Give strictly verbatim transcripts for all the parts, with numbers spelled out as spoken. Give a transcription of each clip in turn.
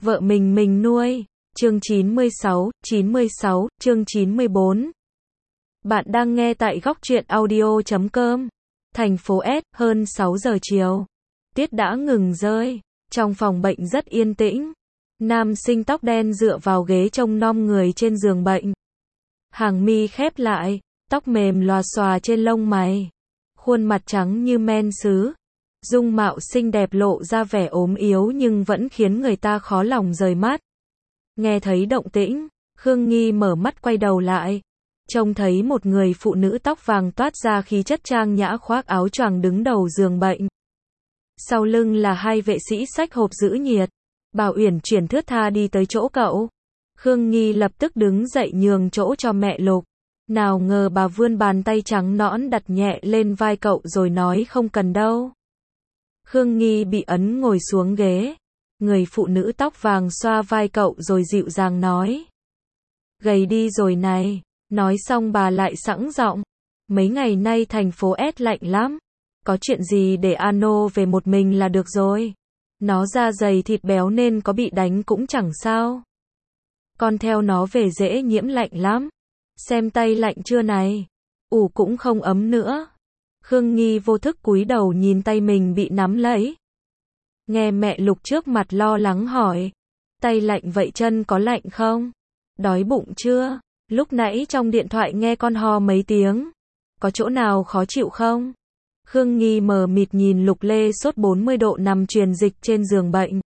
vợ mình mình nuôi. Chương chín mươi sáu, chín mươi sáu, chương chín mươi bốn. Bạn đang nghe tại góc truyện audio chấm com. Thành phố S, hơn sáu giờ chiều. Tuyết đã ngừng rơi. Trong phòng bệnh rất yên tĩnh. Nam sinh tóc đen dựa vào ghế trông nom người trên giường bệnh. Hàng mi khép lại, tóc mềm lòa xòa trên lông mày. Khuôn mặt trắng như men sứ. Dung mạo xinh đẹp lộ ra vẻ ốm yếu nhưng vẫn khiến người ta khó lòng rời mắt. Nghe thấy động tĩnh, Khương Nghi mở mắt quay đầu lại. Trông thấy một người phụ nữ tóc vàng toát ra khí chất trang nhã khoác áo choàng đứng đầu giường bệnh. Sau lưng là hai vệ sĩ xách hộp giữ nhiệt. Bảo Uyển chuyển thướt tha đi tới chỗ cậu. Khương Nghi lập tức đứng dậy nhường chỗ cho mẹ Lục. Nào ngờ bà vươn bàn tay trắng nõn đặt nhẹ lên vai cậu rồi nói không cần đâu. Khương Nghi bị ấn ngồi xuống ghế. Người phụ nữ tóc vàng xoa vai cậu rồi dịu dàng nói. Gầy đi rồi này. Nói xong bà lại sẵn giọng. Mấy ngày nay thành phố S lạnh lắm. Có chuyện gì để Ano về một mình là được rồi. Nó da dày thịt béo nên có bị đánh cũng chẳng sao. Con theo nó về dễ nhiễm lạnh lắm. Xem tay lạnh chưa này. Ủ cũng không ấm nữa. Khương Nghi vô thức cúi đầu nhìn tay mình bị nắm lấy. Nghe mẹ Lục trước mặt lo lắng hỏi. Tay lạnh vậy chân có lạnh không? Đói bụng chưa? Lúc nãy trong điện thoại nghe con ho mấy tiếng. Có chỗ nào khó chịu không? Khương Nghi mờ mịt nhìn Lục Lê sốt bốn mươi độ nằm truyền dịch trên giường bệnh.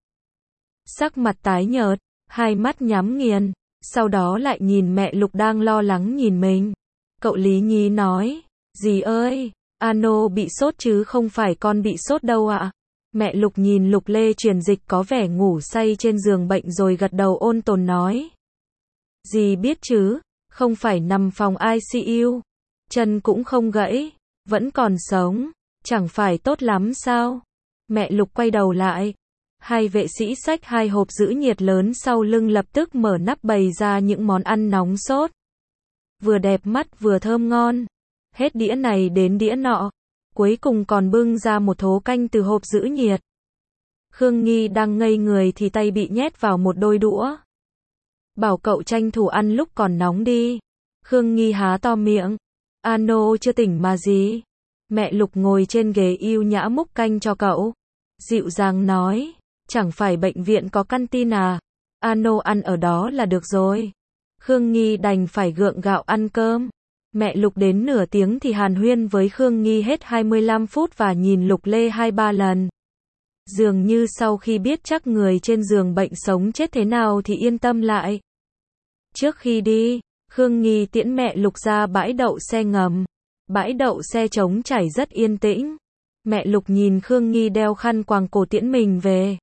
Sắc mặt tái nhợt, hai mắt nhắm nghiền. Sau đó lại nhìn mẹ Lục đang lo lắng nhìn mình. Cậu Lý Nhi nói. Dì ơi, Ano bị sốt chứ không phải con bị sốt đâu ạ. Mẹ Lục nhìn Lục Lê truyền dịch có vẻ ngủ say trên giường bệnh rồi gật đầu ôn tồn nói. Dì biết chứ, không phải nằm phòng I C U. Chân cũng không gãy, vẫn còn sống, chẳng phải tốt lắm sao? Mẹ Lục quay đầu lại. Hai vệ sĩ xách hai hộp giữ nhiệt lớn sau lưng lập tức mở nắp bày ra những món ăn nóng sốt. Vừa đẹp mắt vừa thơm ngon. Hết đĩa này đến đĩa nọ. Cuối cùng còn bưng ra một thố canh từ hộp giữ nhiệt. Khương Nghi đang ngây người thì tay bị nhét vào một đôi đũa. Bảo cậu tranh thủ ăn lúc còn nóng đi. Khương Nghi há to miệng. Ano chưa tỉnh mà gì. Mẹ Lục ngồi trên ghế yêu nhã múc canh cho cậu. Dịu dàng nói. Chẳng phải bệnh viện có canteen à. Ano ăn ở đó là được rồi. Khương Nghi đành phải gượng gạo ăn cơm. Mẹ Lục đến nửa tiếng thì hàn huyên với Khương Nghi hết hai mươi lăm phút và nhìn Lục Lê hai ba lần. Dường như sau khi biết chắc người trên giường bệnh sống chết thế nào thì yên tâm lại. Trước khi đi, Khương Nghi tiễn mẹ Lục ra bãi đậu xe ngầm. Bãi đậu xe trống trải rất yên tĩnh. Mẹ Lục nhìn Khương Nghi đeo khăn quàng cổ tiễn mình về.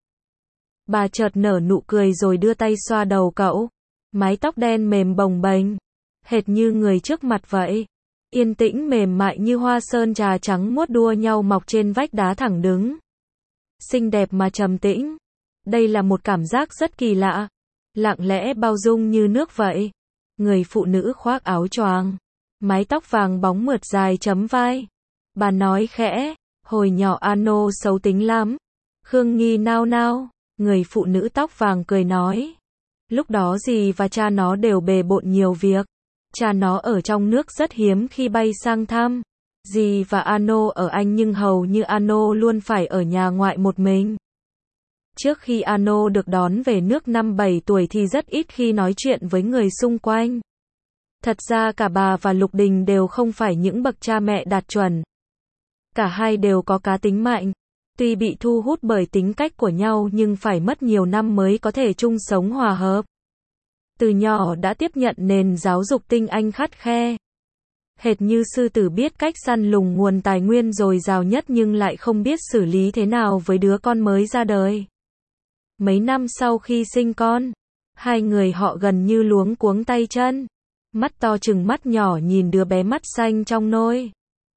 Bà chợt nở nụ cười rồi đưa tay xoa đầu cậu. Mái tóc đen mềm bồng bềnh, hệt như người trước mặt vậy. Yên tĩnh mềm mại như hoa sơn trà trắng muốt đua nhau mọc trên vách đá thẳng đứng. Xinh đẹp mà trầm tĩnh. Đây là một cảm giác rất kỳ lạ. Lặng lẽ bao dung như nước vậy. Người phụ nữ khoác áo choàng. Mái tóc vàng bóng mượt dài chấm vai. Bà nói khẽ. Hồi nhỏ Ano xấu tính lắm. Khương Nghi nao nao. Người phụ nữ tóc vàng cười nói. Lúc đó dì và cha nó đều bề bộn nhiều việc. Cha nó ở trong nước rất hiếm khi bay sang thăm. Dì và Ano ở Anh nhưng hầu như Ano luôn phải ở nhà ngoại một mình. Trước khi Ano được đón về nước năm bảy tuổi thì rất ít khi nói chuyện với người xung quanh. Thật ra cả bà và Lục Đình đều không phải những bậc cha mẹ đạt chuẩn. Cả hai đều có cá tính mạnh. Tuy bị thu hút bởi tính cách của nhau nhưng phải mất nhiều năm mới có thể chung sống hòa hợp. Từ nhỏ đã tiếp nhận nền giáo dục tinh anh khắt khe. Hệt như sư tử biết cách săn lùng nguồn tài nguyên dồi dào nhất nhưng lại không biết xử lý thế nào với đứa con mới ra đời. Mấy năm sau khi sinh con, hai người họ gần như luống cuống tay chân. Mắt to chừng mắt nhỏ nhìn đứa bé mắt xanh trong nôi.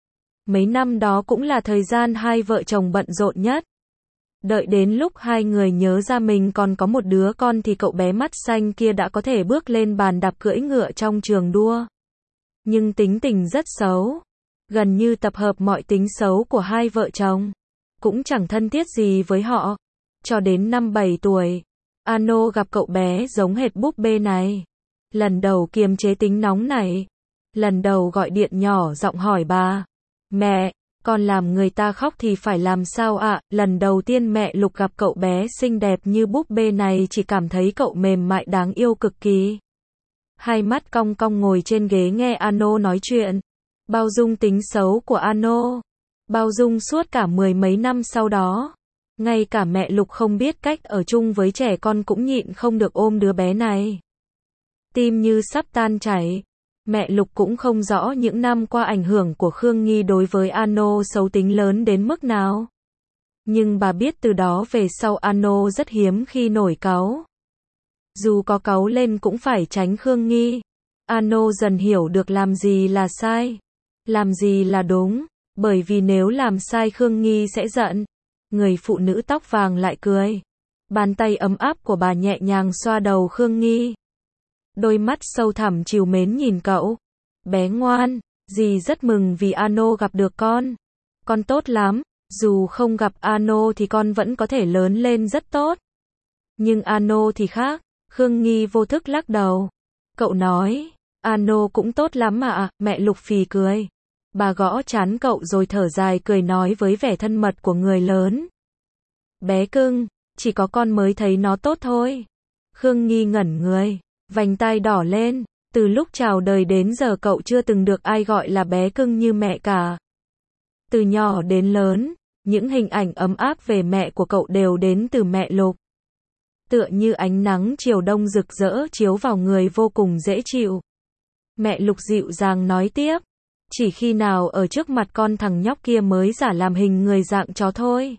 Mấy năm đó cũng là thời gian hai vợ chồng bận rộn nhất. Đợi đến lúc hai người nhớ ra mình còn có một đứa con thì cậu bé mắt xanh kia đã có thể bước lên bàn đạp cưỡi ngựa trong trường đua. Nhưng tính tình rất xấu. Gần như tập hợp mọi tính xấu của hai vợ chồng. Cũng chẳng thân thiết gì với họ. Cho đến năm bảy tuổi, Ano gặp cậu bé giống hệt búp bê này. Lần đầu kiềm chế tính nóng này. Lần đầu gọi điện nhỏ giọng hỏi bà. Mẹ, con làm người ta khóc thì phải làm sao ạ? À? Lần đầu tiên mẹ Lục gặp cậu bé xinh đẹp như búp bê này chỉ cảm thấy cậu mềm mại đáng yêu cực kỳ. Hai mắt cong cong ngồi trên ghế nghe Ano nói chuyện. Bao dung tính xấu của Ano. Bao dung suốt cả mười mấy năm sau đó. Ngay cả mẹ Lục không biết cách ở chung với trẻ con cũng nhịn không được ôm đứa bé này. Tim như sắp tan chảy. Mẹ Lục cũng không rõ những năm qua ảnh hưởng của Khương Nghi đối với Ano xấu tính lớn đến mức nào. Nhưng bà biết từ đó về sau Ano rất hiếm khi nổi cáu. Dù có cáu lên cũng phải tránh Khương Nghi. Ano dần hiểu được làm gì là sai, làm gì là đúng, bởi vì nếu làm sai Khương Nghi sẽ giận. Người phụ nữ tóc vàng lại cười. Bàn tay ấm áp của bà nhẹ nhàng xoa đầu Khương Nghi. Đôi mắt sâu thẳm trìu mến nhìn cậu. Bé ngoan, dì rất mừng vì Ano gặp được con. Con tốt lắm, dù không gặp Ano thì con vẫn có thể lớn lên rất tốt. Nhưng Ano thì khác. Khương Nghi vô thức lắc đầu. Cậu nói, Ano cũng tốt lắm mà ạ. Mẹ Lục phì cười. Bà gõ trán cậu rồi thở dài cười nói với vẻ thân mật của người lớn. Bé cưng, chỉ có con mới thấy nó tốt thôi. Khương Nghi ngẩn người, vành tai đỏ lên. Từ lúc chào đời đến giờ cậu chưa từng được ai gọi là bé cưng như mẹ cả. Từ nhỏ đến lớn, những hình ảnh ấm áp về mẹ của cậu đều đến từ mẹ Lục. Tựa như ánh nắng chiều đông rực rỡ chiếu vào người vô cùng dễ chịu. Mẹ Lục dịu dàng nói tiếp. Chỉ khi nào ở trước mặt con thằng nhóc kia mới giả làm hình người dạng chó thôi.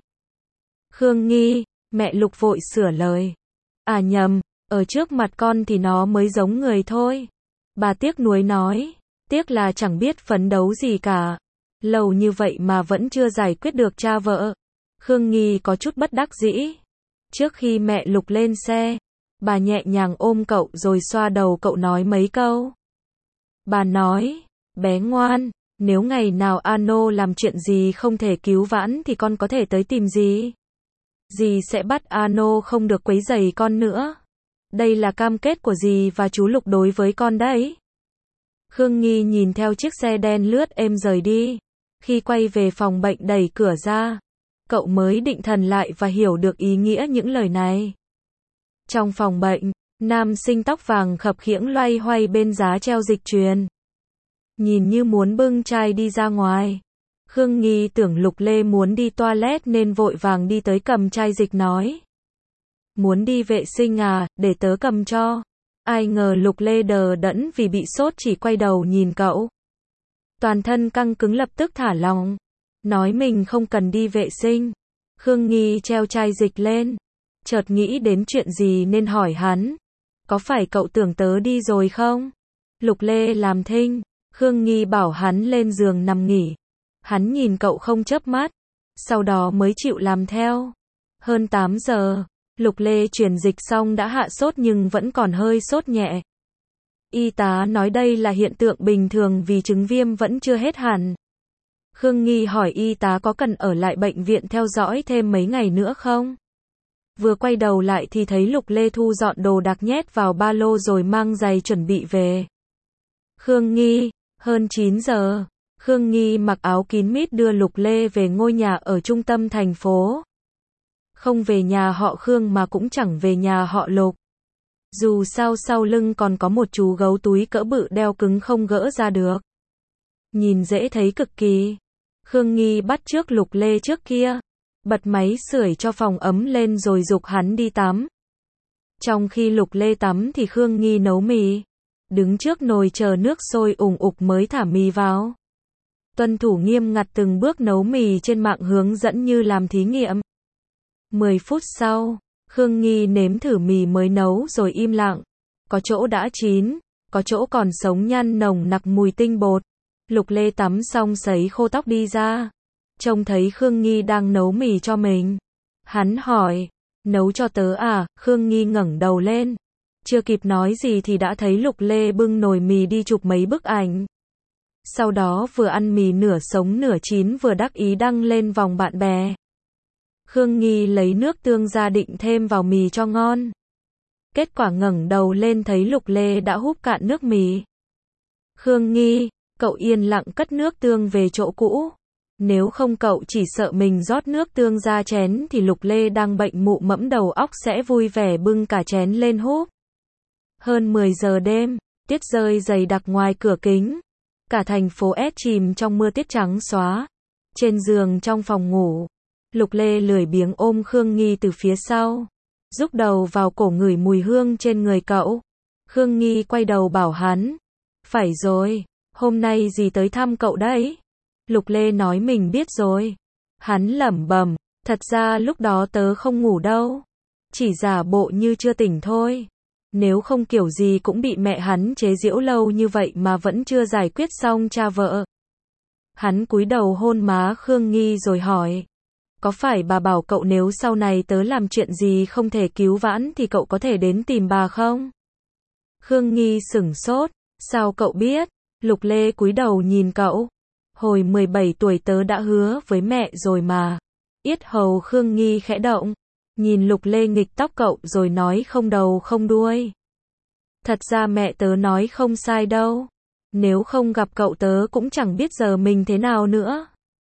Khương Nghi, mẹ Lục vội sửa lời. À nhầm, ở trước mặt con thì nó mới giống người thôi. Bà tiếc nuối nói. Tiếc là chẳng biết phấn đấu gì cả. Lâu như vậy mà vẫn chưa giải quyết được cha vợ. Khương Nghi có chút bất đắc dĩ. Trước khi mẹ Lục lên xe, bà nhẹ nhàng ôm cậu rồi xoa đầu cậu nói mấy câu. Bà nói, bé ngoan, nếu ngày nào Ano làm chuyện gì không thể cứu vãn thì con có thể tới tìm dì. Dì sẽ bắt Ano không được quấy rầy con nữa. Đây là cam kết của dì và chú Lục đối với con đấy. Khương Nghi nhìn theo chiếc xe đen lướt êm rời đi. Khi quay về phòng bệnh đẩy cửa ra, cậu mới định thần lại và hiểu được ý nghĩa những lời này. Trong phòng bệnh, nam sinh tóc vàng khập khiễng loay hoay bên giá treo dịch truyền. Nhìn như muốn bưng chai đi ra ngoài. Khương Nghi tưởng Lục Lê muốn đi toilet nên vội vàng đi tới cầm chai dịch nói. Muốn đi vệ sinh à, để tớ cầm cho. Ai ngờ Lục Lê đờ đẫn vì bị sốt chỉ quay đầu nhìn cậu. Toàn thân căng cứng lập tức thả lỏng. Nói mình không cần đi vệ sinh. Khương Nghi treo chai dịch lên. Chợt nghĩ đến chuyện gì nên hỏi hắn. Có phải cậu tưởng tớ đi rồi không? Lục Lê làm thinh. Khương Nghi bảo hắn lên giường nằm nghỉ. Hắn nhìn cậu không chớp mắt. Sau đó mới chịu làm theo. Hơn tám giờ. Lục Lê truyền dịch xong đã hạ sốt nhưng vẫn còn hơi sốt nhẹ. Y tá nói đây là hiện tượng bình thường vì chứng viêm vẫn chưa hết hẳn. Khương Nghi hỏi y tá có cần ở lại bệnh viện theo dõi thêm mấy ngày nữa không? Vừa quay đầu lại thì thấy Lục Lê thu dọn đồ đạc nhét vào ba lô rồi mang giày chuẩn bị về. Khương Nghi, hơn chín giờ, Khương Nghi mặc áo kín mít đưa Lục Lê về ngôi nhà ở trung tâm thành phố. Không về nhà họ Khương mà cũng chẳng về nhà họ Lục. Dù sao sau lưng còn có một chú gấu túi cỡ bự đeo cứng không gỡ ra được. Nhìn dễ thấy cực kỳ. Khương Nghi bắt chước Lục Lê trước kia. Bật máy sưởi cho phòng ấm lên rồi giục hắn đi tắm. Trong khi Lục Lê tắm thì Khương Nghi nấu mì. Đứng trước nồi chờ nước sôi ủng ục mới thả mì vào. Tuân thủ nghiêm ngặt từng bước nấu mì trên mạng hướng dẫn như làm thí nghiệm. mười phút sau, Khương Nghi nếm thử mì mới nấu rồi im lặng. Có chỗ đã chín, có chỗ còn sống nhăn nồng nặc mùi tinh bột. Lục Lê tắm xong sấy khô tóc đi ra. Trông thấy Khương Nghi đang nấu mì cho mình. Hắn hỏi, nấu cho tớ à? Khương Nghi ngẩng đầu lên. Chưa kịp nói gì thì đã thấy Lục Lê bưng nồi mì đi chụp mấy bức ảnh. Sau đó vừa ăn mì nửa sống nửa chín vừa đắc ý đăng lên vòng bạn bè. Khương Nghi lấy nước tương ra định thêm vào mì cho ngon. Kết quả ngẩng đầu lên thấy Lục Lê đã húp cạn nước mì. Khương Nghi, cậu yên lặng cất nước tương về chỗ cũ. Nếu không cậu chỉ sợ mình rót nước tương ra chén thì Lục Lê đang bệnh mụ mẫm đầu óc sẽ vui vẻ bưng cả chén lên húp. Hơn mười giờ đêm, tuyết rơi dày đặc ngoài cửa kính. Cả thành phố S chìm trong mưa tuyết trắng xóa. Trên giường trong phòng ngủ, Lục Lê lười biếng ôm Khương Nghi từ phía sau, rúc đầu vào cổ ngửi mùi hương trên người cậu. Khương Nghi quay đầu bảo hắn, phải rồi, hôm nay dì tới thăm cậu đấy. Lục Lê nói mình biết rồi. Hắn lẩm bẩm, thật ra lúc đó tớ không ngủ đâu, chỉ giả bộ như chưa tỉnh thôi. Nếu không kiểu gì cũng bị mẹ hắn chế giễu lâu như vậy mà vẫn chưa giải quyết xong cha vợ. Hắn cúi đầu hôn má Khương Nghi rồi hỏi, có phải bà bảo cậu nếu sau này tớ làm chuyện gì không thể cứu vãn thì cậu có thể đến tìm bà không? Khương Nghi sửng sốt, sao cậu biết? Lục Lê cúi đầu nhìn cậu. Hồi mười bảy tuổi tớ đã hứa với mẹ rồi mà. Yết hầu Khương Nghi khẽ động, nhìn Lục Lê nghịch tóc cậu rồi nói không đầu không đuôi. Thật ra mẹ tớ nói không sai đâu. Nếu không gặp cậu tớ cũng chẳng biết giờ mình thế nào nữa.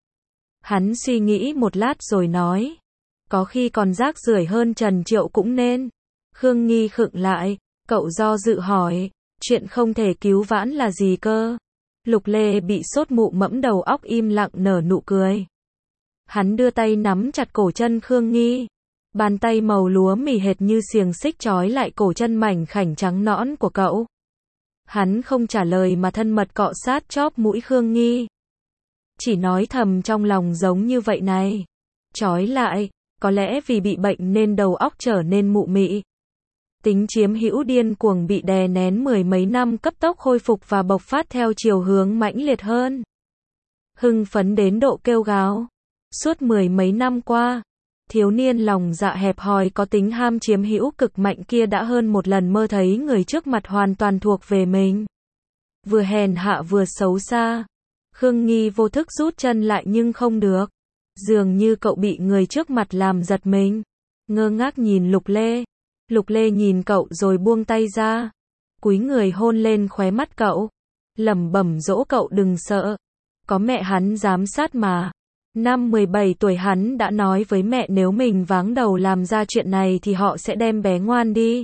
Hắn suy nghĩ một lát rồi nói, có khi còn rác rưởi hơn Trần Triệu cũng nên. Khương Nghi khựng lại, cậu do dự hỏi, chuyện không thể cứu vãn là gì cơ? Lục Lê bị sốt mụ mẫm đầu óc im lặng nở nụ cười. Hắn đưa tay nắm chặt cổ chân Khương Nghi. Bàn tay màu lúa mì hệt như xiềng xích trói lại cổ chân mảnh khảnh trắng nõn của cậu. Hắn không trả lời mà thân mật cọ sát chóp mũi Khương Nghi. Chỉ nói thầm trong lòng giống như vậy này. Trói lại, có lẽ vì bị bệnh nên đầu óc trở nên mụ mị. Tính chiếm hữu điên cuồng bị đè nén mười mấy năm cấp tốc khôi phục và bộc phát theo chiều hướng mãnh liệt hơn. Hưng phấn đến độ kêu gào. Suốt mười mấy năm qua, thiếu niên lòng dạ hẹp hòi có tính ham chiếm hữu cực mạnh kia đã hơn một lần mơ thấy người trước mặt hoàn toàn thuộc về mình. Vừa hèn hạ vừa xấu xa. Khương Nghi vô thức rút chân lại nhưng không được. Dường như cậu bị người trước mặt làm giật mình. Ngơ ngác nhìn Lục Lê. Lục Lê nhìn cậu rồi buông tay ra. Cúi người hôn lên khóe mắt cậu. Lẩm bẩm dỗ cậu đừng sợ. Có mẹ hắn giám sát mà. Năm mười bảy tuổi hắn đã nói với mẹ nếu mình váng đầu làm ra chuyện này thì họ sẽ đem bé ngoan đi.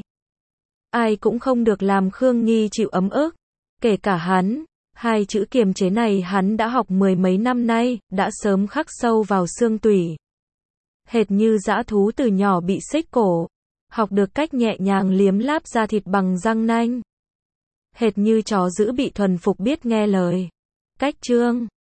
Ai cũng không được làm Khương Nghi chịu ấm ức. Kể cả hắn. Hai chữ kiềm chế này hắn đã học mười mấy năm nay, đã sớm khắc sâu vào xương tủy. Hệt như dã thú từ nhỏ bị xích cổ. Học được cách nhẹ nhàng liếm láp da thịt bằng răng nanh. Hệt như chó dữ bị thuần phục biết nghe lời. Cách chương